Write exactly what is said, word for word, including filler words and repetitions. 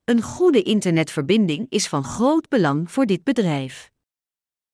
Een goede internetverbinding is van groot belang voor dit bedrijf.